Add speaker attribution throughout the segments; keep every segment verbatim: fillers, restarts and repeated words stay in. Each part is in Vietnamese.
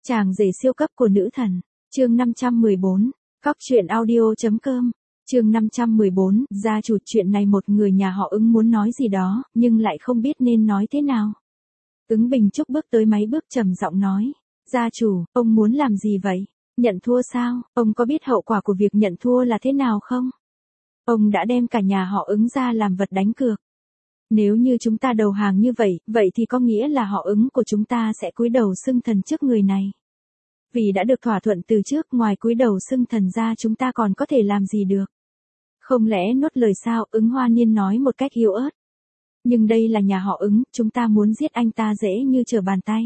Speaker 1: Chàng rể siêu cấp của nữ thần, chương năm trăm mười bốn, cóc truyện audio.com, chương năm trăm mười bốn, gia chủ. Chuyện này một người nhà họ Ứng muốn nói gì đó, nhưng lại không biết nên nói thế nào. Ứng Bình Trúc bước tới mấy bước trầm giọng nói, gia chủ, ông muốn làm gì vậy? Nhận thua sao? Ông có biết hậu quả của việc nhận thua là thế nào không? Ông đã đem cả nhà họ Ứng ra làm vật đánh cược. Nếu như chúng ta đầu hàng như vậy, vậy thì có nghĩa là họ Ứng của chúng ta sẽ cúi đầu xưng thần trước người này. Vì đã được thỏa thuận từ trước, ngoài cúi đầu xưng thần ra chúng ta còn có thể làm gì được? Không lẽ nuốt lời sao? Ứng Hoa Niên nói một cách yếu ớt. Nhưng đây là nhà họ Ứng, chúng ta muốn giết anh ta dễ như trở bàn tay.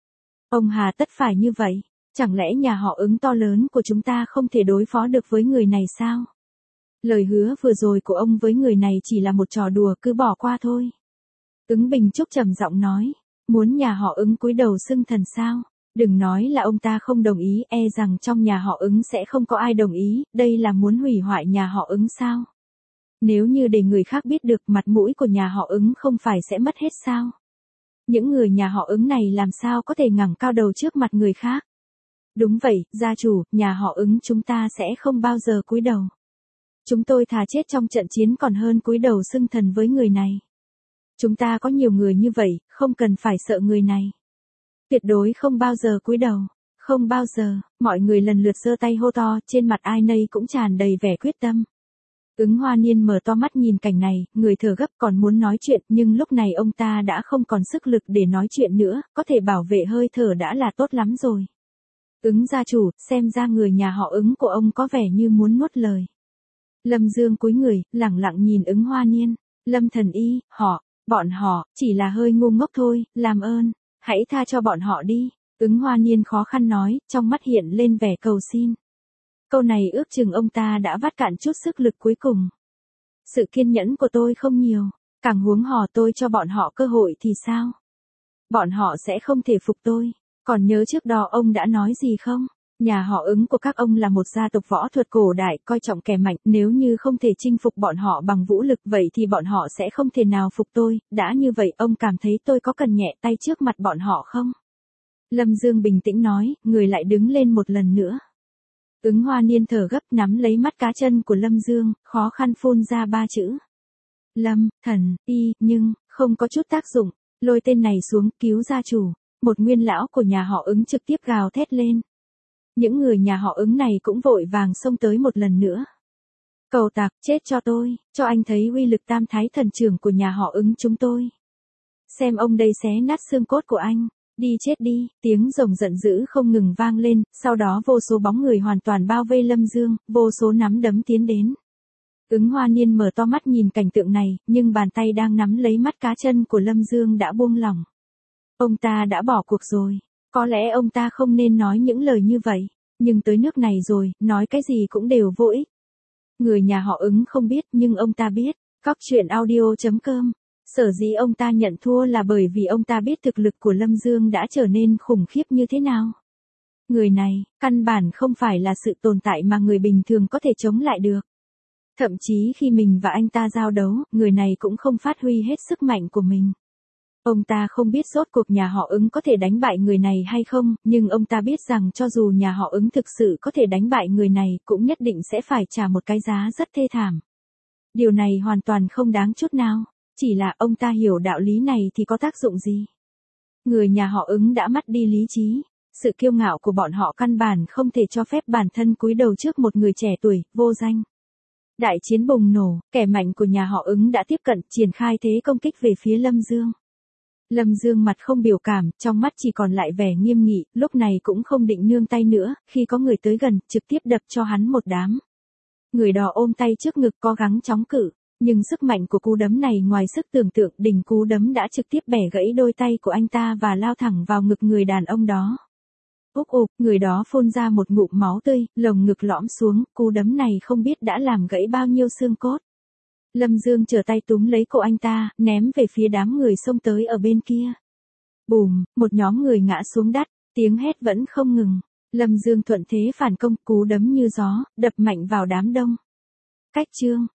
Speaker 1: Ông hà tất phải như vậy? Chẳng lẽ nhà họ Ứng to lớn của chúng ta không thể đối phó được với người này sao? Lời hứa vừa rồi của ông với người này chỉ là một trò đùa, cứ bỏ qua thôi. Ứng Bình Trúc trầm giọng nói, muốn nhà họ Ứng cúi đầu xưng thần sao? Đừng nói là ông ta không đồng ý, e rằng trong nhà họ Ứng sẽ không có ai đồng ý, đây là muốn hủy hoại nhà họ Ứng sao? Nếu như để người khác biết được, mặt mũi của nhà họ Ứng không phải sẽ mất hết sao? Những người nhà họ Ứng này làm sao có thể ngẩng cao đầu trước mặt người khác? Đúng vậy, gia chủ, nhà họ Ứng chúng ta sẽ không bao giờ cúi đầu. Chúng tôi thà chết trong trận chiến còn hơn cúi đầu xưng thần với người này. Chúng ta có nhiều người như vậy, không cần phải sợ người này. Tuyệt đối không bao giờ cúi đầu, không bao giờ. Mọi người lần lượt giơ tay hô to, trên mặt ai nấy cũng tràn đầy vẻ quyết tâm. Ứng Hoa Niên mở to mắt nhìn cảnh này, người thở gấp còn muốn nói chuyện, nhưng lúc này ông ta đã không còn sức lực để nói chuyện nữa, có thể bảo vệ hơi thở đã là tốt lắm rồi. Ứng gia chủ, xem ra người nhà họ Ứng của ông có vẻ như muốn nuốt lời. Lâm Dương cúi người, lẳng lặng nhìn Ứng Hoa Niên. Lâm thần y, họ, bọn họ, chỉ là hơi ngu ngốc thôi, làm ơn, hãy tha cho bọn họ đi. Ứng Hoa Niên khó khăn nói, trong mắt hiện lên vẻ cầu xin. Câu này ước chừng ông ta đã vắt cạn chút sức lực cuối cùng. Sự kiên nhẫn của tôi không nhiều, càng huống hồ tôi cho bọn họ cơ hội thì sao? Bọn họ sẽ không thể phục tôi. Còn nhớ trước đó ông đã nói gì không? Nhà họ Ứng của các ông là một gia tộc võ thuật cổ đại, coi trọng kẻ mạnh, nếu như không thể chinh phục bọn họ bằng vũ lực vậy thì bọn họ sẽ không thể nào phục tôi, đã như vậy ông cảm thấy tôi có cần nhẹ tay trước mặt bọn họ không? Lâm Dương bình tĩnh nói, người lại đứng lên một lần nữa. Ứng Hoa Niên thở gấp nắm lấy mắt cá chân của Lâm Dương, khó khăn phun ra ba chữ. Lâm, thần, y, nhưng, không có chút tác dụng, lôi tên này xuống, cứu gia chủ. Một nguyên lão của nhà họ Ứng trực tiếp gào thét lên. Những người nhà họ Ứng này cũng vội vàng xông tới một lần nữa. Cầu tặc, chết cho tôi, cho anh thấy uy lực tam thái thần trưởng của nhà họ Ứng chúng tôi. Xem ông đây xé nát xương cốt của anh, đi chết đi, tiếng rồng giận dữ không ngừng vang lên, sau đó vô số bóng người hoàn toàn bao vây Lâm Dương, vô số nắm đấm tiến đến. Ứng Hoa Niên mở to mắt nhìn cảnh tượng này, nhưng bàn tay đang nắm lấy mắt cá chân của Lâm Dương đã buông lỏng. Ông ta đã bỏ cuộc rồi. Có lẽ ông ta không nên nói những lời như vậy, nhưng tới nước này rồi, nói cái gì cũng đều vô ích. Người nhà họ Ứng không biết, nhưng ông ta biết. Cóc truyện audio.com. Sở dĩ ông ta nhận thua là bởi vì ông ta biết thực lực của Lâm Dương đã trở nên khủng khiếp như thế nào. Người này, căn bản không phải là sự tồn tại mà người bình thường có thể chống lại được. Thậm chí khi mình và anh ta giao đấu, người này cũng không phát huy hết sức mạnh của mình. Ông ta không biết rốt cuộc nhà họ Ứng có thể đánh bại người này hay không, nhưng ông ta biết rằng cho dù nhà họ Ứng thực sự có thể đánh bại người này, cũng nhất định sẽ phải trả một cái giá rất thê thảm. Điều này hoàn toàn không đáng chút nào, chỉ là ông ta hiểu đạo lý này thì có tác dụng gì. Người nhà họ Ứng đã mất đi lý trí, sự kiêu ngạo của bọn họ căn bản không thể cho phép bản thân cúi đầu trước một người trẻ tuổi, vô danh. Đại chiến bùng nổ, kẻ mạnh của nhà họ Ứng đã tiếp cận, triển khai thế công kích về phía Lâm Dương. Lâm Dương mặt không biểu cảm, trong mắt chỉ còn lại vẻ nghiêm nghị, lúc này cũng không định nương tay nữa, khi có người tới gần, trực tiếp đập cho hắn một đám. Người đó ôm tay trước ngực cố gắng chống cự, nhưng sức mạnh của cú đấm này ngoài sức tưởng tượng, đỉnh cú đấm đã trực tiếp bẻ gãy đôi tay của anh ta và lao thẳng vào ngực người đàn ông đó. Úp ục, người đó phun ra một ngụm máu tươi, lồng ngực lõm xuống, cú đấm này không biết đã làm gãy bao nhiêu xương cốt. Lâm Dương trở tay túm lấy cổ anh ta, ném về phía đám người xông tới ở bên kia. Bùm, một nhóm người ngã xuống đất, tiếng hét vẫn không ngừng. Lâm Dương thuận thế phản công, cú đấm như gió, đập mạnh vào đám đông. Cách chương,